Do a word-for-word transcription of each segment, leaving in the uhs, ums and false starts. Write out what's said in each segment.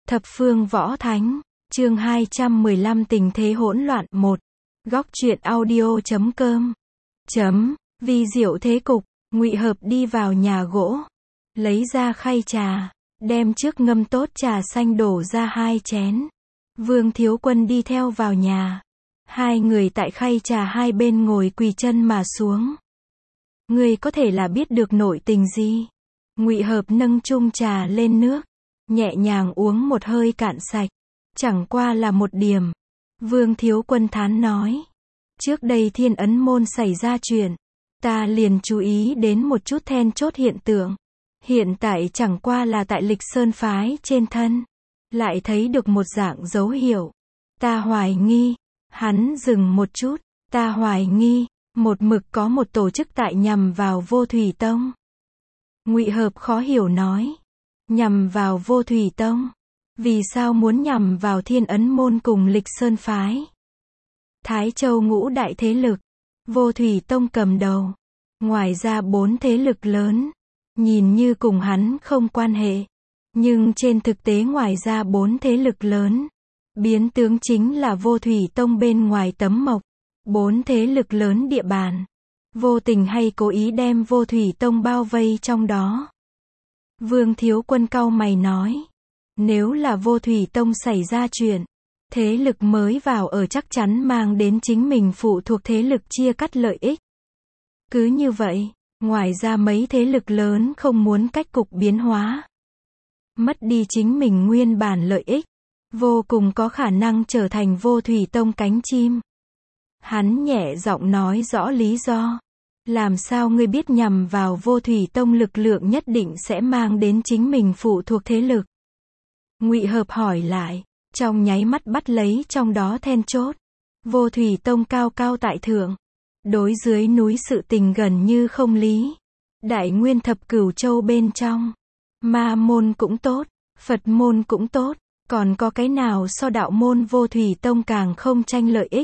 Thập phương võ thánh, chương hai trăm mười lăm tình thế hỗn loạn, một. Góc truyện audio chấm com. Chấm, vì diệu thế cục, Ngụy Hợp đi vào nhà gỗ, lấy ra khay trà, đem trước ngâm tốt trà xanh đổ ra hai chén. Vương Thiếu Quân đi theo vào nhà. Hai người tại khay trà hai bên ngồi quỳ chân mà xuống. Ngươi có thể là biết được nội tình gì? Ngụy Hợp nâng chung trà lên nước, nhẹ nhàng uống một hơi cạn sạch. Chẳng qua là một điểm. Vương Thiếu Quân thán nói. Trước đây Thiên Ấn Môn xảy ra chuyện, ta liền chú ý đến một chút then chốt hiện tượng. Hiện tại chẳng qua là tại Lịch Sơn phái trên thân, lại thấy được một dạng dấu hiệu. Ta hoài nghi, hắn dừng một chút, ta hoài nghi, một mực có một tổ chức tại nhằm vào Vô Thủy Tông. Ngụy Hợp khó hiểu nói. Nhằm vào Vô Thủy Tông? Vì sao muốn nhằm vào Thiên Ấn Môn cùng Lịch Sơn phái? Thái Châu ngũ đại thế lực, Vô Thủy Tông cầm đầu. Ngoài ra bốn thế lực lớn, nhìn như cùng hắn không quan hệ. Nhưng trên thực tế ngoài ra bốn thế lực lớn, biến tướng chính là Vô Thủy Tông bên ngoài tấm mộc. Bốn thế lực lớn địa bàn, vô tình hay cố ý đem Vô Thủy Tông bao vây trong đó. Vương Thiếu Quân cau mày nói. Nếu là Vô Thủy Tông xảy ra chuyện, thế lực mới vào ở chắc chắn mang đến chính mình phụ thuộc thế lực chia cắt lợi ích. Cứ như vậy, ngoài ra mấy thế lực lớn không muốn cách cục biến hóa, mất đi chính mình nguyên bản lợi ích, vô cùng có khả năng trở thành Vô Thủy Tông cánh chim. Hắn nhẹ giọng nói rõ lý do. Làm sao ngươi biết nhằm vào Vô Thủy Tông lực lượng nhất định sẽ mang đến chính mình phụ thuộc thế lực? Ngụy Hợp hỏi lại, trong nháy mắt bắt lấy trong đó then chốt. Vô Thủy Tông cao cao tại thượng, đối dưới núi sự tình gần như không lý. Đại nguyên thập cửu châu bên trong, ma môn cũng tốt, Phật môn cũng tốt, còn có cái nào so đạo môn Vô Thủy Tông càng không tranh lợi ích?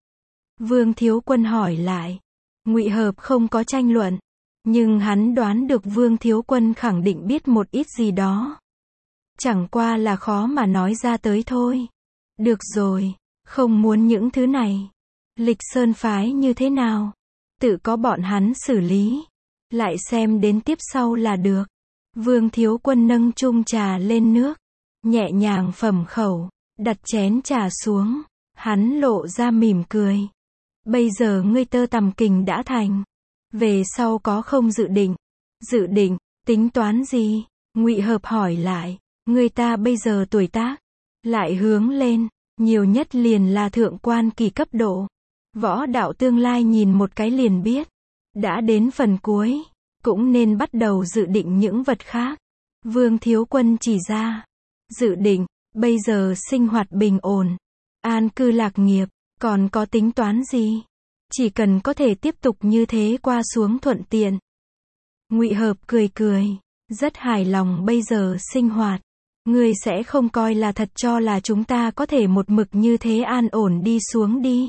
Vương Thiếu Quân hỏi lại. Ngụy Hợp không có tranh luận, nhưng hắn đoán được Vương Thiếu Quân khẳng định biết một ít gì đó. Chẳng qua là khó mà nói ra tới thôi. Được rồi, không muốn những thứ này. Lịch Sơn phái như thế nào? Tự có bọn hắn xử lý. Lại xem đến tiếp sau là được. Vương Thiếu Quân nâng chung trà lên nước, nhẹ nhàng phẩm khẩu, đặt chén trà xuống. Hắn lộ ra mỉm cười. Bây giờ ngươi tơ tằm kình đã thành. Về sau có không dự định? Dự định, tính toán gì? Ngụy Hợp hỏi lại. Người ta bây giờ tuổi tác, lại hướng lên, nhiều nhất liền là thượng quan kỳ cấp độ. Võ đạo tương lai nhìn một cái liền biết. Đã đến phần cuối, cũng nên bắt đầu dự định những vật khác. Vương Thiếu Quân chỉ ra. Dự định, bây giờ sinh hoạt bình ổn, an cư lạc nghiệp. Còn có tính toán gì? Chỉ cần có thể tiếp tục như thế qua xuống thuận tiện. Ngụy Hợp cười cười, rất hài lòng bây giờ sinh hoạt. Ngươi sẽ không coi là thật cho là chúng ta có thể một mực như thế an ổn đi xuống đi.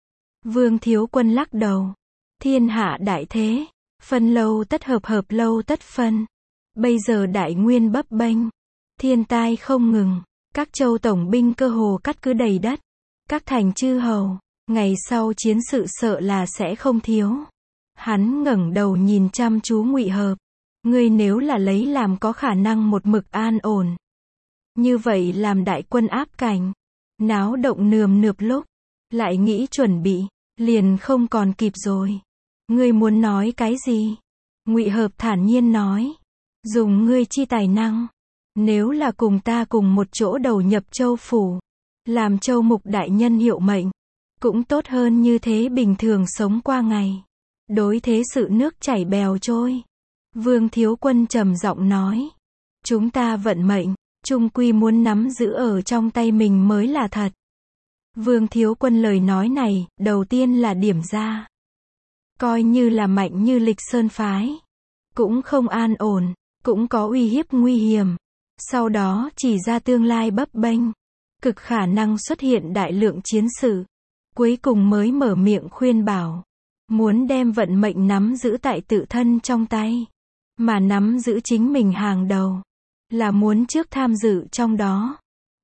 Vương Thiếu Quân lắc đầu. Thiên hạ đại thế, phân lâu tất hợp hợp lâu tất phân. Bây giờ đại nguyên bấp bênh, thiên tai không ngừng, các châu tổng binh cơ hồ cắt cứ đầy đất. Các thành chư hầu, ngày sau chiến sự sợ là sẽ không thiếu. Hắn ngẩng đầu nhìn chăm chú Ngụy Hợp. Ngươi nếu là lấy làm có khả năng một mực an ổn, như vậy làm đại quân áp cảnh, náo động nườm nượp lúc, lại nghĩ chuẩn bị, liền không còn kịp rồi. Ngươi muốn nói cái gì? Ngụy Hợp thản nhiên nói. Dùng ngươi chi tài năng, nếu là cùng ta cùng một chỗ đầu nhập châu phủ, làm châu mục đại nhân hiệu mệnh, cũng tốt hơn như thế bình thường sống qua ngày. Đối thế sự nước chảy bèo trôi. Vương Thiếu Quân trầm giọng nói. Chúng ta vận mệnh, chung quy muốn nắm giữ ở trong tay mình mới là thật. Vương Thiếu Quân lời nói này, đầu tiên là điểm ra. Coi như là mạnh như Lịch Sơn phái, cũng không an ổn, cũng có uy hiếp nguy hiểm. Sau đó chỉ ra tương lai bấp bênh, cực khả năng xuất hiện đại lượng chiến sự. Cuối cùng mới mở miệng khuyên bảo. Muốn đem vận mệnh nắm giữ tại tự thân trong tay. Mà nắm giữ chính mình hàng đầu. Là muốn trước tham dự trong đó.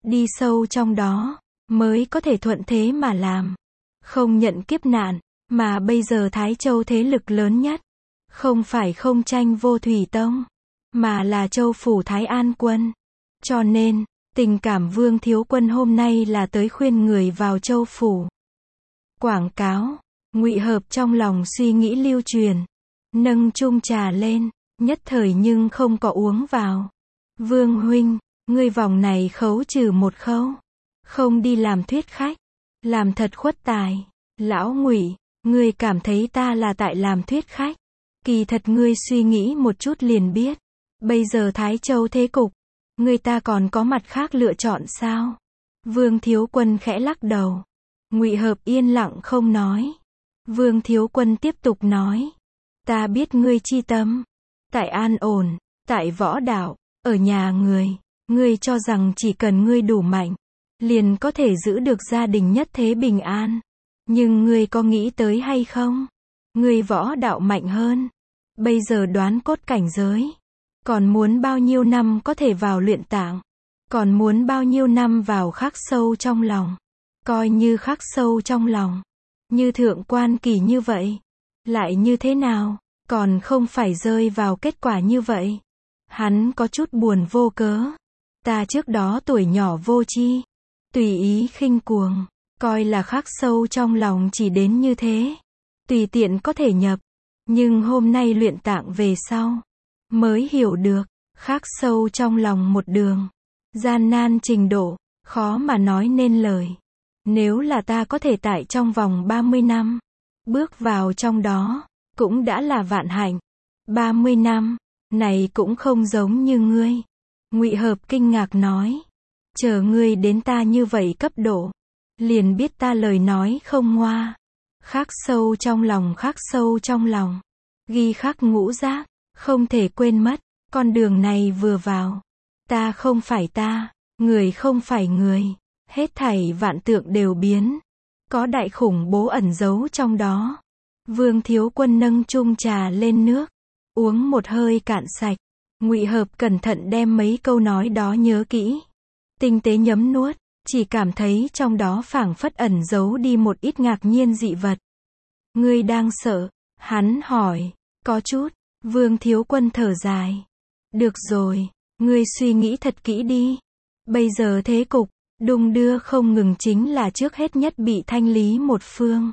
đi sâu trong đó, mới có thể thuận thế mà làm. Không nhận kiếp nạn, mà bây giờ Thái Châu thế lực lớn nhất, không phải không tranh vô thủy tông, mà là Châu phủ Thái An quân. Cho nên, tình cảm Vương Thiếu Quân hôm nay là tới khuyên người vào Châu phủ. Quảng cáo, Ngụy Hợp trong lòng suy nghĩ lưu truyền, nâng chung trà lên, nhất thời nhưng không có uống vào. Vương huynh, ngươi vòng này khấu trừ một khâu, không đi làm thuyết khách, làm thật khuất tài. Lão Ngụy, ngươi cảm thấy ta là tại làm thuyết khách, kỳ thật ngươi suy nghĩ một chút liền biết, bây giờ Thái Châu thế cục, người ta còn có mặt khác lựa chọn sao? Vương Thiếu Quân khẽ lắc đầu. Ngụy Hợp yên lặng không nói. Vương Thiếu Quân tiếp tục nói, ta biết ngươi chi tâm, tại an ổn, tại võ đạo, ở nhà người, ngươi cho rằng chỉ cần ngươi đủ mạnh, liền có thể giữ được gia đình nhất thế bình an. Nhưng ngươi có nghĩ tới hay không? Ngươi võ đạo mạnh hơn, bây giờ đoán cốt cảnh giới, còn muốn bao nhiêu năm có thể vào luyện tạng? Còn muốn bao nhiêu năm vào khắc sâu trong lòng? Coi như khắc sâu trong lòng, như thượng quan kỳ như vậy, lại như thế nào? Còn không phải rơi vào kết quả như vậy. Hắn có chút buồn vô cớ. Ta trước đó tuổi nhỏ vô tri, tùy ý khinh cuồng, coi là khắc sâu trong lòng chỉ đến như thế, tùy tiện có thể nhập. Nhưng hôm nay luyện tạng về sau, mới hiểu được, khắc sâu trong lòng một đường, gian nan trình độ, khó mà nói nên lời. Nếu là ta có thể tại trong vòng ba mươi năm, bước vào trong đó, cũng đã là vạn hạnh. ba mươi năm, này cũng không giống như ngươi. Ngụy Hợp kinh ngạc nói, chờ ngươi đến ta như vậy cấp độ, liền biết ta lời nói không ngoa. Khắc sâu trong lòng, khắc sâu trong lòng, ghi khắc ngũ giác, không thể quên mất, con đường này vừa vào, ta không phải ta, người không phải người, hết thảy vạn tượng đều biến, có đại khủng bố ẩn giấu trong đó. Vương Thiếu Quân nâng chung trà lên nước, uống một hơi cạn sạch. Ngụy Hợp cẩn thận đem mấy câu nói đó nhớ kỹ, tinh tế nhấm nuốt, chỉ cảm thấy trong đó phảng phất ẩn giấu đi một ít ngạc nhiên dị vật. Ngươi đang sợ? Hắn hỏi. Có chút. Vương Thiếu Quân thở dài. Được rồi, ngươi suy nghĩ thật kỹ đi. Bây giờ thế cục, đung đưa không ngừng chính là trước hết nhất bị thanh lý một phương.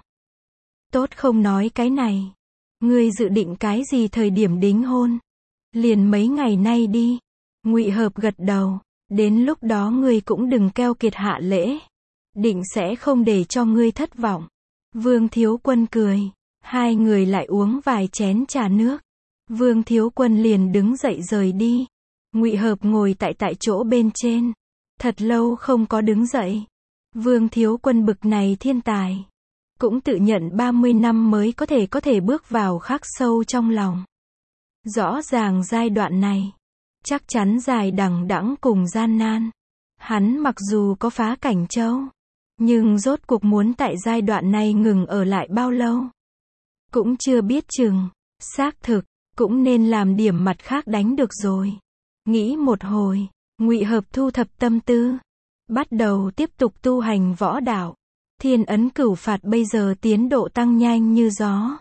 Tốt không nói cái này. Ngươi dự định cái gì thời điểm đính hôn? Liền mấy ngày nay đi. Ngụy Hợp gật đầu. Đến lúc đó ngươi cũng đừng keo kiệt hạ lễ. Định sẽ không để cho ngươi thất vọng. Vương Thiếu Quân cười. Hai người lại uống vài chén trà nước. Vương Thiếu Quân liền đứng dậy rời đi. Ngụy Hợp ngồi tại tại chỗ bên trên. Thật lâu không có đứng dậy. Vương Thiếu Quân bực này thiên tài, cũng tự nhận ba mươi năm mới có thể có thể bước vào khắc sâu trong lòng. Rõ ràng giai đoạn này, chắc chắn dài đằng đẵng cùng gian nan. Hắn mặc dù có phá cảnh châu, nhưng rốt cuộc muốn tại giai đoạn này ngừng ở lại bao lâu, cũng chưa biết chừng. Xác thực, cũng nên làm điểm mặt khác đánh được rồi. Nghĩ một hồi, Ngụy Hợp thu thập tâm tư, bắt đầu tiếp tục tu hành võ đạo. Thiên ấn cửu phạt bây giờ tiến độ tăng nhanh như gió.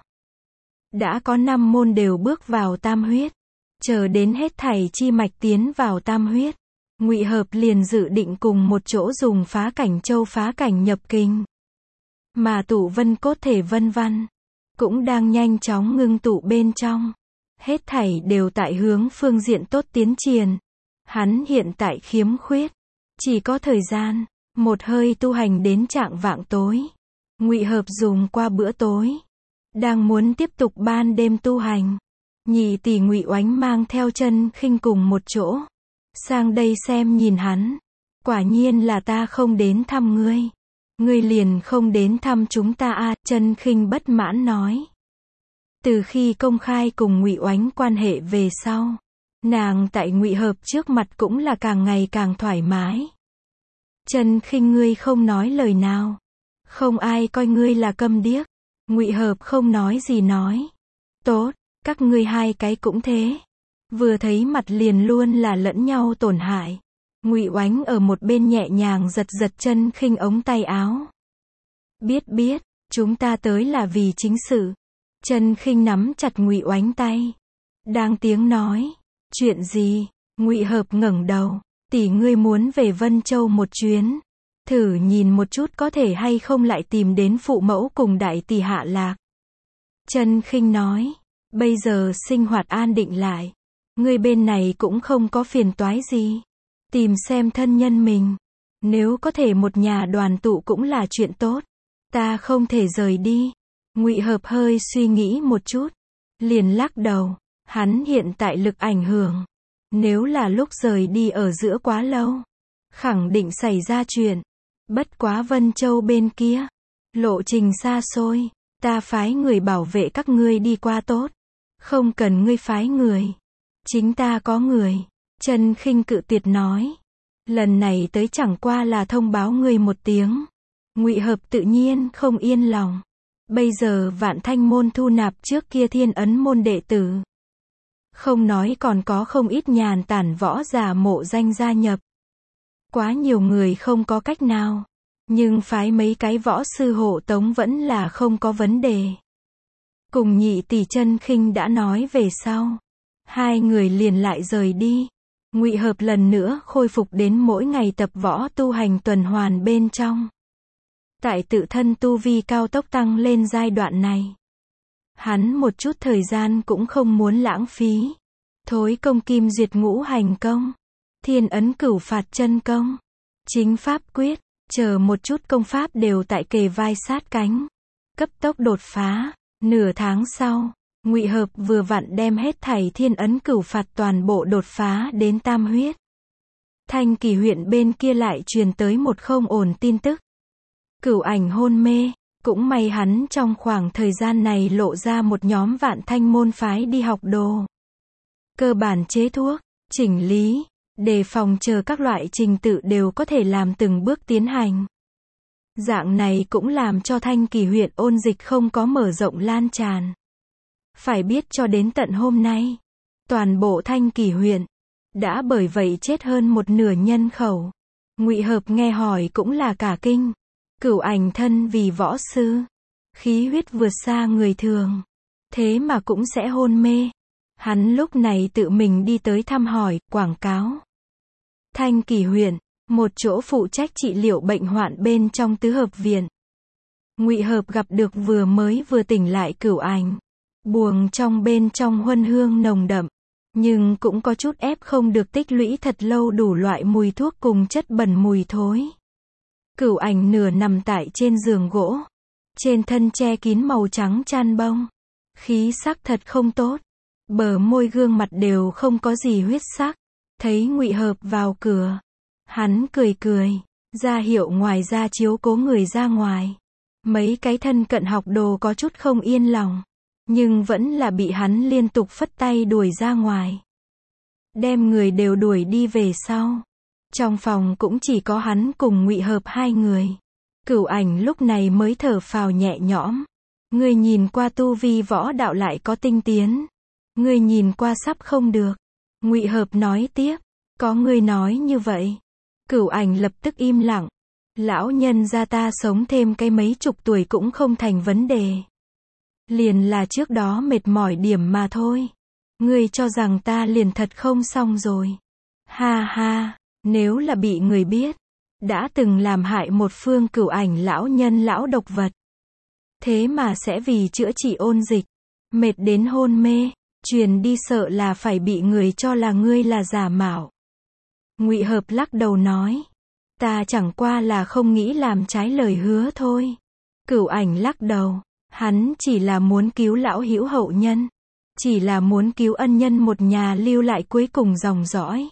Đã có năm môn đều bước vào tam huyết. Chờ đến hết thảy chi mạch tiến vào tam huyết, Ngụy Hợp liền dự định cùng một chỗ dùng phá cảnh châu phá cảnh nhập kinh. Mà tụ vân cốt thể vân văn, cũng đang nhanh chóng ngưng tụ bên trong. Hết thảy đều tại hướng phương diện tốt tiến triển. Hắn hiện tại khiếm khuyết, chỉ có thời gian. Một hơi tu hành đến trạng vạng tối. Ngụy Hợp dùng qua bữa tối, đang muốn tiếp tục ban đêm tu hành. Nhị tỷ Ngụy Oánh mang theo Chân Khinh cùng một chỗ sang đây xem nhìn hắn. Quả nhiên là ta không đến thăm ngươi, ngươi liền không đến thăm chúng ta à? Chân Khinh bất mãn nói. Từ khi công khai cùng Ngụy Oánh quan hệ về sau, nàng tại Ngụy Hợp trước mặt cũng là càng ngày càng thoải mái. Chân Khinh, ngươi không nói lời nào, không ai coi ngươi là câm điếc. Ngụy Hợp không nói gì nói. Tốt, các ngươi hai cái cũng thế. Vừa thấy mặt liền luôn là lẫn nhau tổn hại. Ngụy Oánh ở một bên nhẹ nhàng giật giật Chân Khinh ống tay áo. Biết biết, chúng ta tới là vì chính sự. Chân Khinh nắm chặt Ngụy Oánh tay. Đang tiếng nói. Chuyện gì? Ngụy Hợp ngẩng đầu. Tỷ ngươi muốn về Vân Châu một chuyến. Thử nhìn một chút có thể hay không lại tìm đến phụ mẫu cùng đại tỷ hạ lạc. Chân Khinh nói. Bây giờ sinh hoạt an định lại. Ngươi bên này cũng không có phiền toái gì. Tìm xem thân nhân mình. Nếu có thể một nhà đoàn tụ cũng là chuyện tốt. Ta không thể rời đi. Ngụy Hợp hơi suy nghĩ một chút. Liền lắc đầu. Hắn hiện tại lực ảnh hưởng. Nếu là lúc rời đi ở giữa quá lâu. Khẳng định xảy ra chuyện. Bất quá Vân Châu bên kia. Lộ trình xa xôi. Ta phái người bảo vệ các ngươi đi qua tốt. Không cần ngươi phái người. Chính ta có người. Chân Khinh cự tuyệt nói. Lần này tới chẳng qua là thông báo ngươi một tiếng. Ngụy Hợp tự nhiên không yên lòng. Bây giờ Vạn Thanh môn thu nạp trước kia Thiên Ấn môn đệ tử. Không nói còn có không ít nhàn tản võ giả mộ danh gia nhập. Quá nhiều người không có cách nào. Nhưng phái mấy cái võ sư hộ tống vẫn là không có vấn đề. Cùng nhị tỷ Chân Khinh đã nói về sau. Hai người liền lại rời đi. Ngụy Hợp lần nữa khôi phục đến mỗi ngày tập võ tu hành tuần hoàn bên trong. Tại tự thân tu vi cao tốc tăng lên giai đoạn này. Hắn một chút thời gian cũng không muốn lãng phí. Thối công kim duyệt ngũ hành công. Thiên ấn cửu phạt chân công. Chính pháp quyết. Chờ một chút công pháp đều tại kề vai sát cánh. Cấp tốc đột phá. Nửa tháng sau. Ngụy Hợp vừa vặn đem hết thảy thiên ấn cửu phạt toàn bộ đột phá đến tam huyết. Thanh Kỳ huyện bên kia lại truyền tới một không ổn tin tức. Cửu Ảnh hôn mê. Cũng may hắn trong khoảng thời gian này lộ ra một nhóm Vạn Thanh môn phái đi học đồ. Cơ bản chế thuốc, chỉnh lý, đề phòng chờ các loại trình tự đều có thể làm từng bước tiến hành. Dạng này cũng làm cho Thanh Kỳ huyện ôn dịch không có mở rộng lan tràn. Phải biết cho đến tận hôm nay, toàn bộ Thanh Kỳ huyện đã bởi vậy chết hơn một nửa nhân khẩu. Ngụy Hợp nghe hỏi cũng là cả kinh. Cửu Ảnh thân vì võ sư, khí huyết vượt xa người thường, thế mà cũng sẽ hôn mê. Hắn lúc này tự mình đi tới thăm hỏi, quảng cáo. Thanh Kỳ huyện, một chỗ phụ trách trị liệu bệnh hoạn bên trong tứ hợp viện. Ngụy Hợp gặp được vừa mới vừa tỉnh lại Cửu Ảnh. Buồng trong bên trong huân hương nồng đậm, nhưng cũng có chút ép không được tích lũy thật lâu đủ loại mùi thuốc cùng chất bẩn mùi thối. Cửu Ảnh nửa nằm tại trên giường gỗ, trên thân che kín màu trắng chăn bông, khí sắc thật không tốt, bờ môi gương mặt đều không có gì huyết sắc. Thấy Ngụy Hợp vào cửa, hắn cười cười, ra hiệu ngoài ra chiếu cố người ra ngoài. Mấy cái thân cận học đồ có chút không yên lòng, nhưng vẫn là bị hắn liên tục phất tay đuổi ra ngoài. Đem người đều đuổi đi về sau. Trong phòng cũng chỉ có hắn cùng Ngụy Hợp hai người. Cửu Ảnh lúc này mới thở phào nhẹ nhõm. Ngươi nhìn qua tu vi võ đạo lại có tinh tiến. Ngươi nhìn qua sắp không được. Ngụy Hợp nói tiếp. Có ngươi nói như vậy. Cửu Ảnh lập tức im lặng. Lão nhân gia ta sống thêm cái mấy chục tuổi cũng không thành vấn đề. Liền là trước đó mệt mỏi điểm mà thôi. Ngươi cho rằng ta liền thật không xong rồi. Ha ha, nếu là bị người biết, đã từng làm hại một phương Cửu Ảnh lão nhân lão độc vật. Thế mà sẽ vì chữa trị ôn dịch, mệt đến hôn mê, truyền đi sợ là phải bị người cho là ngươi là giả mạo. Ngụy Hợp lắc đầu nói, ta chẳng qua là không nghĩ làm trái lời hứa thôi. Cửu Ảnh lắc đầu, hắn chỉ là muốn cứu lão hữu hậu nhân, chỉ là muốn cứu ân nhân một nhà lưu lại cuối cùng dòng dõi.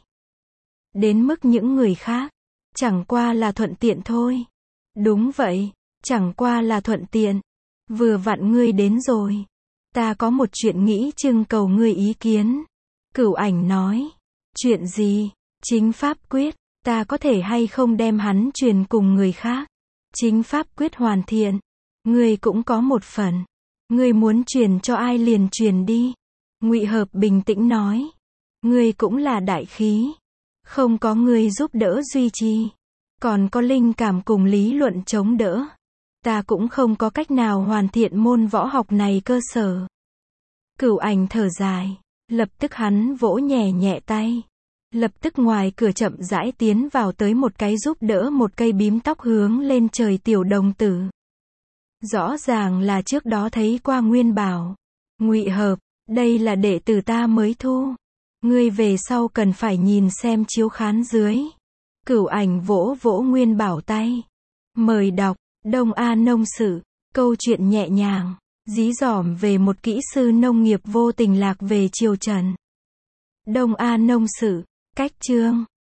Đến mức những người khác, chẳng qua là thuận tiện thôi. Đúng vậy, chẳng qua là thuận tiện. Vừa vặn ngươi đến rồi. Ta có một chuyện nghĩ trưng cầu ngươi ý kiến. Cửu Ảnh nói, chuyện gì? Chính pháp quyết, ta có thể hay không đem hắn truyền cùng người khác? Chính pháp quyết hoàn thiện, ngươi cũng có một phần. Ngươi muốn truyền cho ai liền truyền đi. Ngụy Hợp bình tĩnh nói, ngươi cũng là đại khí. Không có người giúp đỡ duy trì, còn có linh cảm cùng lý luận chống đỡ, ta cũng không có cách nào hoàn thiện môn võ học này cơ sở. Cửu Ảnh thở dài, lập tức hắn vỗ nhẹ nhẹ tay. Lập tức ngoài cửa chậm rãi tiến vào tới một cái giúp đỡ một cây bím tóc hướng lên trời tiểu đồng tử. Rõ ràng là trước đó thấy qua Nguyên Bảo. Ngụy Hợp, đây là đệ tử ta mới thu. Ngươi về sau cần phải nhìn xem chiếu khán dưới. Cửu Ảnh vỗ vỗ Nguyên Bảo tay. Mời đọc, Đông A Nông Sự, câu chuyện nhẹ nhàng, dí dỏm về một kỹ sư nông nghiệp vô tình lạc về triều Trần. Đông A Nông Sự, cách chương.